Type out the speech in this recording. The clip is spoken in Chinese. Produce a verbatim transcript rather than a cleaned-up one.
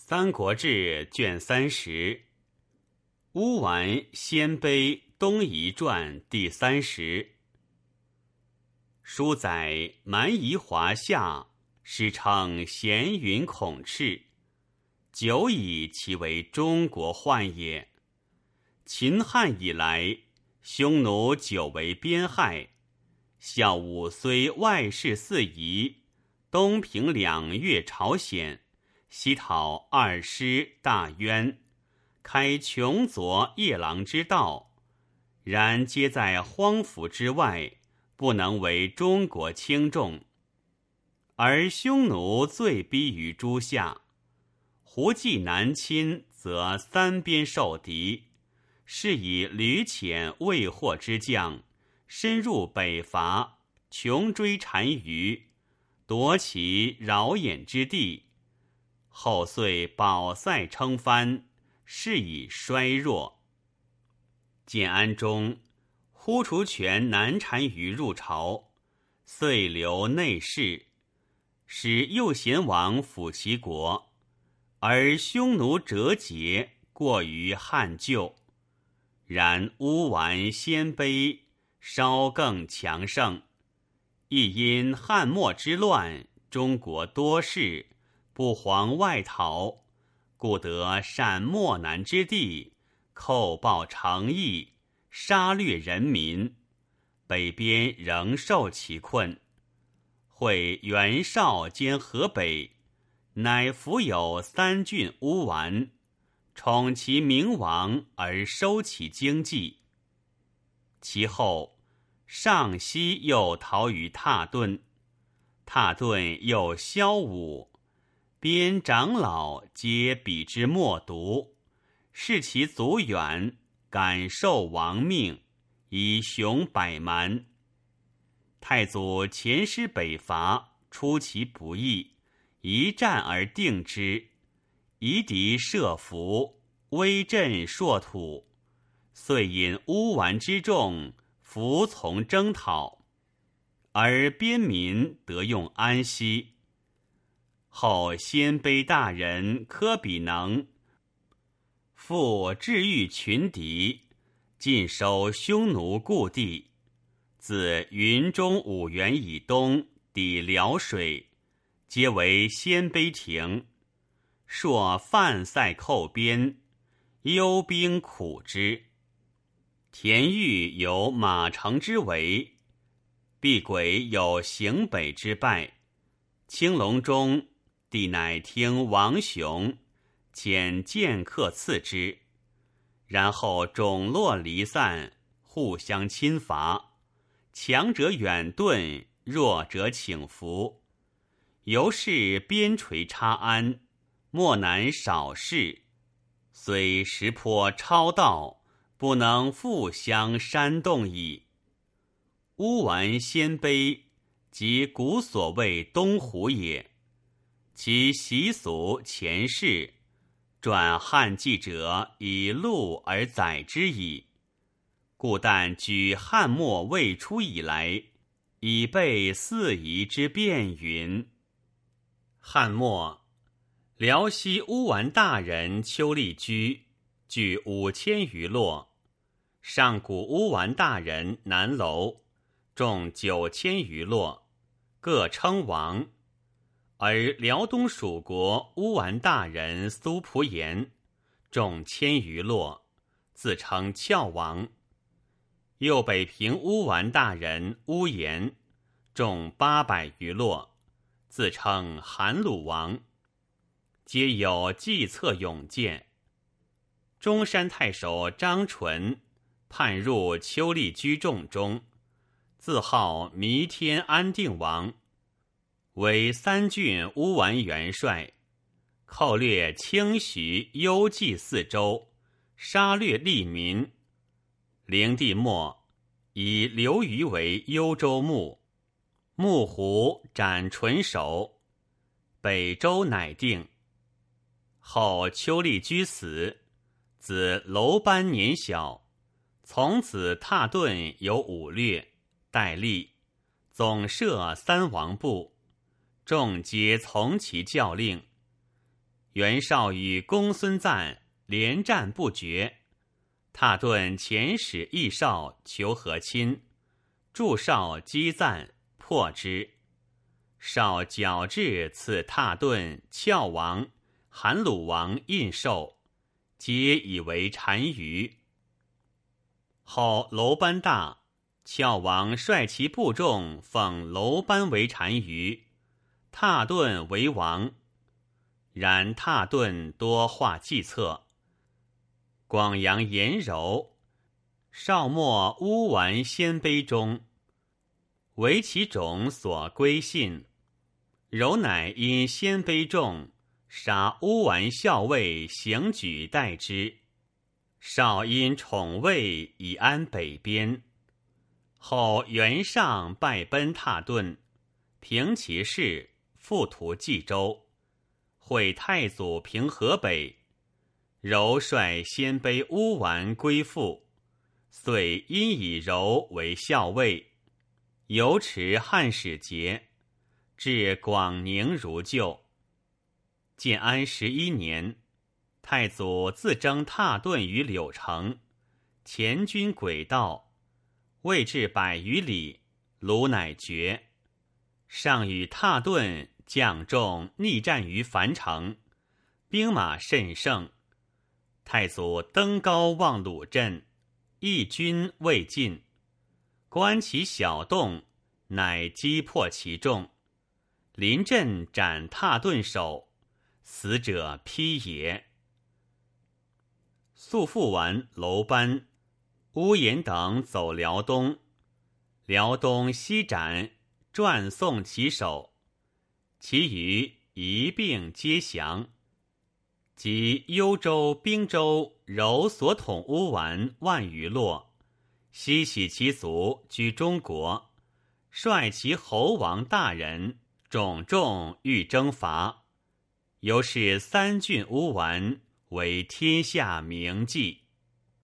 三国志》卷三十，乌丸鲜卑东夷传第三十。书载蛮夷华夏，史称咸云孔赤，久以其为中国患也。秦汉以来，匈奴久为边害，孝武虽外事四夷，东平两越朝鲜，西讨二师大渊，开穷左夜郎之道，然皆在荒服之外，不能为中国轻重。而匈奴最逼于诸夏，胡骑南侵，则三边受敌，是以屡遣未获之将，深入北伐，穷追单于，夺其饶眼之地。后遂保塞称藩，是以衰弱。建安中，呼除权南单于入朝，遂留内侍，使右贤王辅其国，而匈奴折节，过于汉旧。然乌丸鲜卑稍更强盛，亦因汉末之乱，中国多事，不遑外逃，故得善漠南之地，寇暴城邑，杀掠人民，北边仍受其困。会袁绍兼河北，乃俘有三郡乌丸，宠其名王而收其经济。其后上西又逃于蹋顿，蹋顿又萧武，边长老皆比之莫毒，视其族远，敢受亡命，以雄百蛮。太祖遣师北伐，出其不意，一战而定之，夷狄设伏，威震朔土，遂引乌丸之众服从征讨，而边民得用安息。后鲜卑大人柯比能复治御群敌，尽收匈奴故地，自云中五原以东抵辽水，皆为鲜卑庭。朔犯塞寇边，忧兵苦之。田豫有马城之围，毕轨有行北之败。青龙中，帝乃听王雄，遣剑客刺之，然后种落离散，互相侵伐，强者远遁，弱者请服。由是边陲插安，漠南少事，虽石坡超道，不能复相煽动矣。乌丸鲜卑，即古所谓东胡也。其习俗前世，转汉记者以录而载之矣。故但举汉末未出以来，已备四夷之变云。汉末，辽西乌丸大人丘利居，据五千余落；上古乌丸大人南楼，众九千余落，各称王。而辽东属国乌丸大人苏仆颜，众千余落，自称翘王。右北平乌丸大人乌延，众八百余落，自称韩鲁王，皆有计策勇健。中山太守张纯叛入丘利居众中，自号弥天安定王，为三郡乌丸元帅，寇掠清徐、幽蓟四州，杀掠利民。灵帝末，以刘虞为幽州牧，牧胡斩纯首，北周乃定。后丘利居死，子楼班年小，从此蹋顿有五略，戴笠，总摄三王部，众皆从其教令。 袁绍与公孙瓒连战不绝，踏顿遣使议绍求和亲，助绍击瓒，破之。绍矫治赐踏顿、翘王、韩鲁王印绶，皆以为单于。后楼班大，翘王率其部众奉楼班为单于，踏顿为王。然踏顿多画计策，广阳颜柔，少没乌丸鲜卑中，为其种所归信。柔乃因鲜卑众，杀乌丸校尉行举代之。少因宠魏以安北边。后袁尚败奔踏顿，平其事，复图冀州，会太祖平河北。柔率鲜卑乌丸归附，遂因以柔为校尉，游持汉使节，至广宁如旧。建安十一年，太祖自征踏顿于柳城，前军诡道，未至百余里，卢乃绝。上与踏顿将众逆战于樊城，兵马甚盛。太祖登高望鲁镇，一军未尽，观其小动，乃击破其众。临阵斩踏顿首，死者披也。肃复完楼班、乌延等走辽东，辽东西斩，传送其首，其余一并皆降。及幽州、滨州、柔所统乌丸万余落，西徙其族居中国，率其侯王大人种众欲征伐，由是三郡乌丸为天下铭记。